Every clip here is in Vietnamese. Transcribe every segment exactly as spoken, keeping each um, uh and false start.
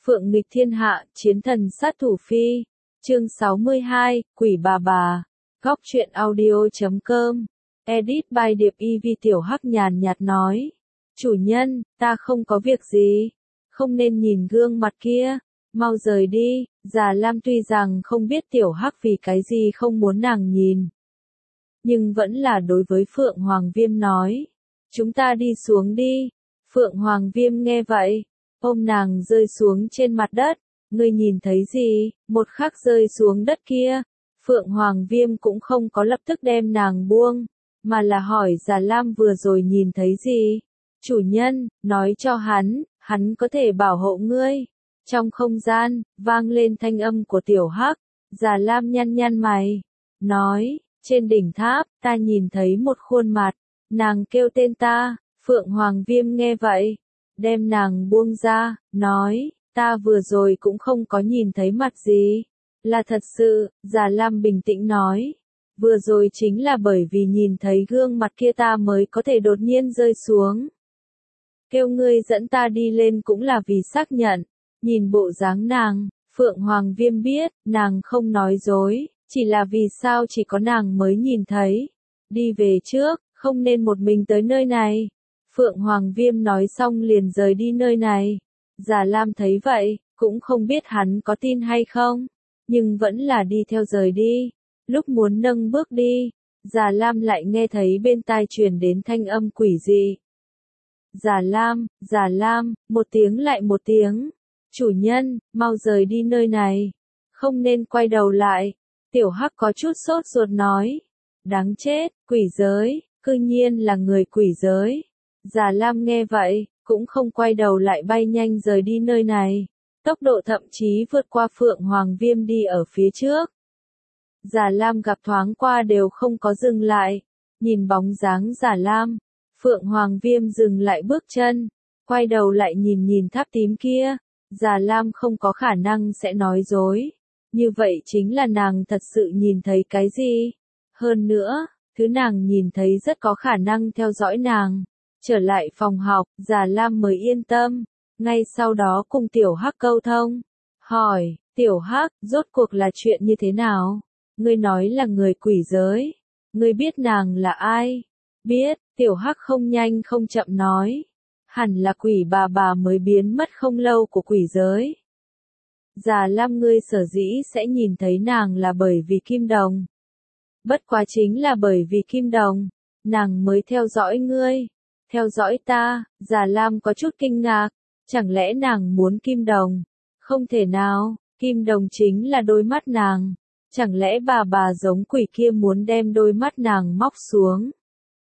Phượng nghịch thiên hạ, chiến thần sát thủ phi. Chương sáu mươi hai, Quỷ bà bà. Góc truyện audio chấm com. Edit by Điệp Y Vi. Tiểu Hắc nhàn nhạt nói. Chủ nhân, ta không có việc gì. Không nên nhìn gương mặt kia. Mau rời đi. Già Lam tuy rằng không biết Tiểu Hắc vì cái gì không muốn nàng nhìn, nhưng vẫn là đối với Phượng Hoàng Viêm nói. Chúng ta đi xuống đi. Phượng Hoàng Viêm nghe vậy, ôm nàng rơi xuống trên mặt đất. Ngươi nhìn thấy gì? Một khắc rơi xuống đất kia, Phượng Hoàng Viêm cũng không có lập tức đem nàng buông, mà là hỏi Già Lam vừa rồi nhìn thấy gì? Chủ nhân, nói cho hắn, hắn có thể bảo hộ ngươi. Trong không gian, vang lên thanh âm của Tiểu Hắc. Già Lam nhăn nhăn mày, nói, trên đỉnh tháp, ta nhìn thấy một khuôn mặt, nàng kêu tên ta. Phượng Hoàng Viêm nghe vậy, đem nàng buông ra, nói, ta vừa rồi cũng không có nhìn thấy mặt gì. Là thật sự, Già Lam bình tĩnh nói, vừa rồi chính là bởi vì nhìn thấy gương mặt kia ta mới có thể đột nhiên rơi xuống. Kêu ngươi dẫn ta đi lên cũng là vì xác nhận. Nhìn bộ dáng nàng, Phượng Hoàng Viêm biết, nàng không nói dối, chỉ là vì sao chỉ có nàng mới nhìn thấy. Đi về trước, không nên một mình tới nơi này. Phượng Hoàng Viêm nói xong liền rời đi nơi này. Già Lam thấy vậy, cũng không biết hắn có tin hay không, nhưng vẫn là đi theo rời đi. Lúc muốn nâng bước đi, Già Lam lại nghe thấy bên tai truyền đến thanh âm quỷ dị. Già Lam, Già Lam, một tiếng lại một tiếng. Chủ nhân, mau rời đi nơi này. Không nên quay đầu lại. Tiểu Hắc có chút sốt ruột nói. Đáng chết, quỷ giới, cư nhiên là người quỷ giới. Già Lam nghe vậy, cũng không quay đầu lại bay nhanh rời đi nơi này. Tốc độ thậm chí vượt qua Phượng Hoàng Viêm đi ở phía trước. Già Lam gặp thoáng qua đều không có dừng lại. Nhìn bóng dáng Già Lam, Phượng Hoàng Viêm dừng lại bước chân, quay đầu lại nhìn nhìn tháp tím kia. Già Lam không có khả năng sẽ nói dối. Như vậy chính là nàng thật sự nhìn thấy cái gì. Hơn nữa, thứ nàng nhìn thấy rất có khả năng theo dõi nàng. Trở lại phòng học, Già Lam mới yên tâm. Ngay sau đó cùng Tiểu Hắc câu thông. Hỏi, Tiểu Hắc, rốt cuộc là chuyện như thế nào? Ngươi nói là người quỷ giới. Ngươi biết nàng là ai? Biết, Tiểu Hắc không nhanh không chậm nói. Hẳn là quỷ bà bà mới biến mất không lâu của quỷ giới. Già Lam, ngươi sở dĩ sẽ nhìn thấy nàng là bởi vì Kim Đồng. Bất quá chính là bởi vì Kim Đồng, nàng mới theo dõi ngươi. Theo dõi ta. Già Lam có chút kinh ngạc. Chẳng lẽ nàng muốn Kim Đồng? Không thể nào, Kim Đồng chính là đôi mắt nàng. Chẳng lẽ bà bà giống quỷ kia muốn đem đôi mắt nàng móc xuống?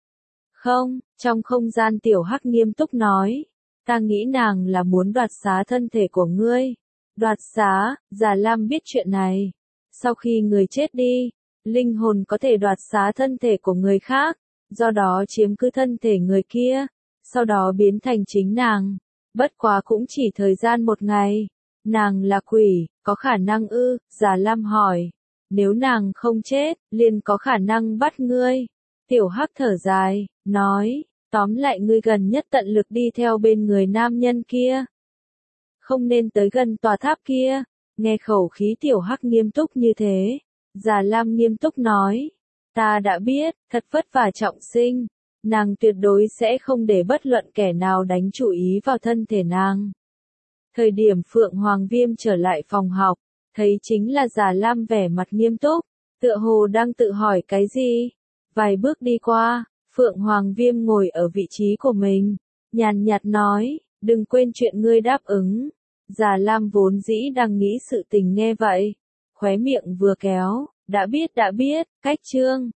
Không, trong không gian Tiểu Hắc nghiêm túc nói. Ta nghĩ nàng là muốn đoạt xá thân thể của ngươi. Đoạt xá? Già Lam biết chuyện này. Sau khi người chết đi, linh hồn có thể đoạt xá thân thể của người khác, do đó chiếm cứ thân thể người kia, sau đó biến thành chính nàng. Bất quá cũng chỉ thời gian một ngày. Nàng là quỷ, có khả năng ư? Già Lam hỏi. Nếu nàng không chết, liền có khả năng bắt ngươi. Tiểu Hắc thở dài, nói, tóm lại ngươi gần nhất tận lực đi theo bên người nam nhân kia. Không nên tới gần tòa tháp kia. Nghe khẩu khí Tiểu Hắc nghiêm túc như thế, Già Lam nghiêm túc nói, ta đã biết, thật vất vả trọng sinh, nàng tuyệt đối sẽ không để bất luận kẻ nào đánh chủ ý vào thân thể nàng. Thời điểm Phượng Hoàng Viêm trở lại phòng học, thấy chính là Già Lam vẻ mặt nghiêm túc, tựa hồ đang tự hỏi cái gì. Vài bước đi qua, Phượng Hoàng Viêm ngồi ở vị trí của mình, nhàn nhạt nói, đừng quên chuyện ngươi đáp ứng. Già Lam vốn dĩ đang nghĩ sự tình nghe vậy, khóe miệng vừa kéo, đã biết đã biết, cách chương.